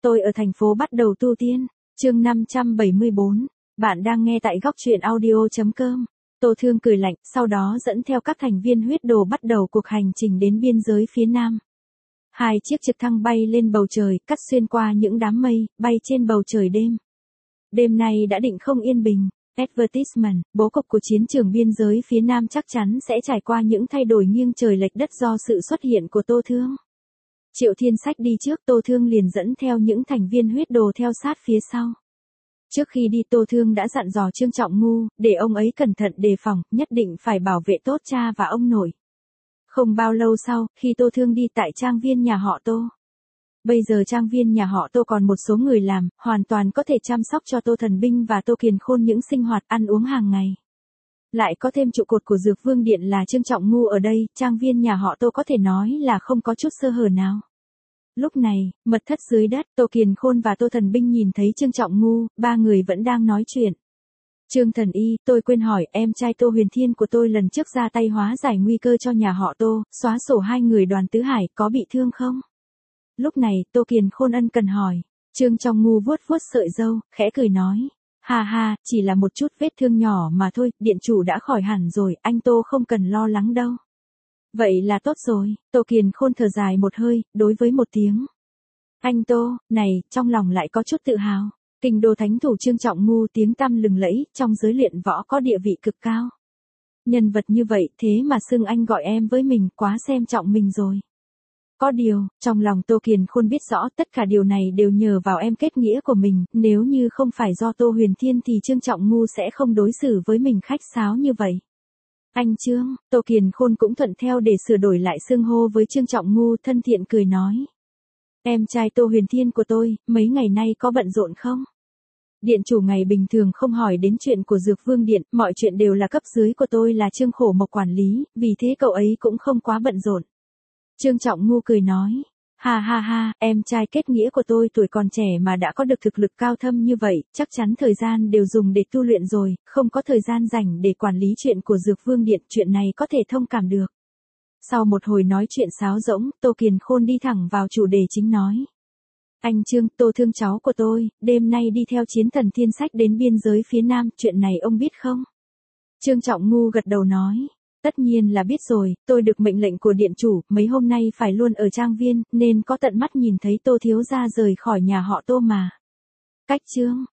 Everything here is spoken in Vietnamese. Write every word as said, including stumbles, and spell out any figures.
Tôi ở thành phố bắt đầu tu tiên. Chương năm trăm bảy mươi bốn. Bạn đang nghe tại góc truyện audio.com. Tô Thương cười lạnh, sau đó dẫn theo các thành viên huyết đồ bắt đầu cuộc hành trình đến biên giới phía nam. Hai chiếc trực thăng bay lên bầu trời, cắt xuyên qua những đám mây, bay trên bầu trời đêm. Đêm nay đã định không yên bình. Advertisement, bố cục của chiến trường biên giới phía nam chắc chắn sẽ trải qua những thay đổi nghiêng trời lệch đất do sự xuất hiện của Tô Thương. Triệu Thiên Sách đi trước, Tô Thương liền dẫn theo những thành viên huyết đồ theo sát phía sau. Trước khi đi Tô Thương đã dặn dò Trương Trọng Ngu, để ông ấy cẩn thận đề phòng, nhất định phải bảo vệ tốt cha và ông nội. Không bao lâu sau, khi Tô Thương đi tại trang viên nhà họ Tô. Bây giờ trang viên nhà họ Tô còn một số người làm, hoàn toàn có thể chăm sóc cho Tô Thần Binh và Tô Kiền Khôn những sinh hoạt ăn uống hàng ngày. Lại có thêm trụ cột của Dược Vương Điện là Trương Trọng Ngu ở đây, trang viên nhà họ Tô có thể nói là không có chút sơ hở nào. Lúc này, mật thất dưới đất, Tô Kiền Khôn và Tô Thần Binh nhìn thấy Trương Trọng Ngu, ba người vẫn đang nói chuyện. Trương Thần Y, tôi quên hỏi, em trai Tô Huyền Thiên của tôi lần trước ra tay hóa giải nguy cơ cho nhà họ Tô, xóa sổ hai người Đoàn Tứ Hải, có bị thương không? Lúc này, Tô Kiền Khôn ân cần hỏi. Trương Trọng Ngu vuốt vuốt sợi râu, khẽ cười nói. Ha ha, chỉ là một chút vết thương nhỏ mà thôi, điện chủ đã khỏi hẳn rồi, anh Tô không cần lo lắng đâu. Vậy là tốt rồi, Tô Kiền Khôn thở dài một hơi, đối với một tiếng. Anh Tô, này, trong lòng lại có chút tự hào. Kinh đô thánh thủ Trương Trọng Ngu tiếng tăm lừng lẫy, trong giới luyện võ có địa vị cực cao. Nhân vật như vậy thế mà xưng anh gọi em với mình, quá xem trọng mình rồi. Có điều, trong lòng Tô Kiền Khôn biết rõ tất cả điều này đều nhờ vào em kết nghĩa của mình, nếu như không phải do Tô Huyền Thiên thì Trương Trọng Ngu sẽ không đối xử với mình khách sáo như vậy. Anh Trương, Tô Kiền Khôn cũng thuận theo để sửa đổi lại xưng hô với Trương Trọng Ngu, thân thiện cười nói. Em trai Tô Huyền Thiên của tôi, mấy ngày nay có bận rộn không? Điện chủ ngày bình thường không hỏi đến chuyện của Dược Vương Điện, mọi chuyện đều là cấp dưới của tôi là Trương Khổ Mộc quản lý, vì thế cậu ấy cũng không quá bận rộn. Trương Trọng Ngu cười nói. Ha ha ha, em trai kết nghĩa của tôi tuổi còn trẻ mà đã có được thực lực cao thâm như vậy, chắc chắn thời gian đều dùng để tu luyện rồi, không có thời gian rảnh để quản lý chuyện của Dược Vương Điện, chuyện này có thể thông cảm được. Sau một hồi nói chuyện sáo rỗng, Tô Kiền Khôn đi thẳng vào chủ đề chính nói. Anh Trương, Tô Thương cháu của tôi, đêm nay đi theo chiến thần Thiên Sách đến biên giới phía nam, chuyện này ông biết không? Trương Trọng Ngu gật đầu nói. Tất nhiên là biết rồi, tôi được mệnh lệnh của điện chủ, mấy hôm nay phải luôn ở trang viên, nên có tận mắt nhìn thấy Tô thiếu gia rời khỏi nhà họ Tô mà. Cách Trương,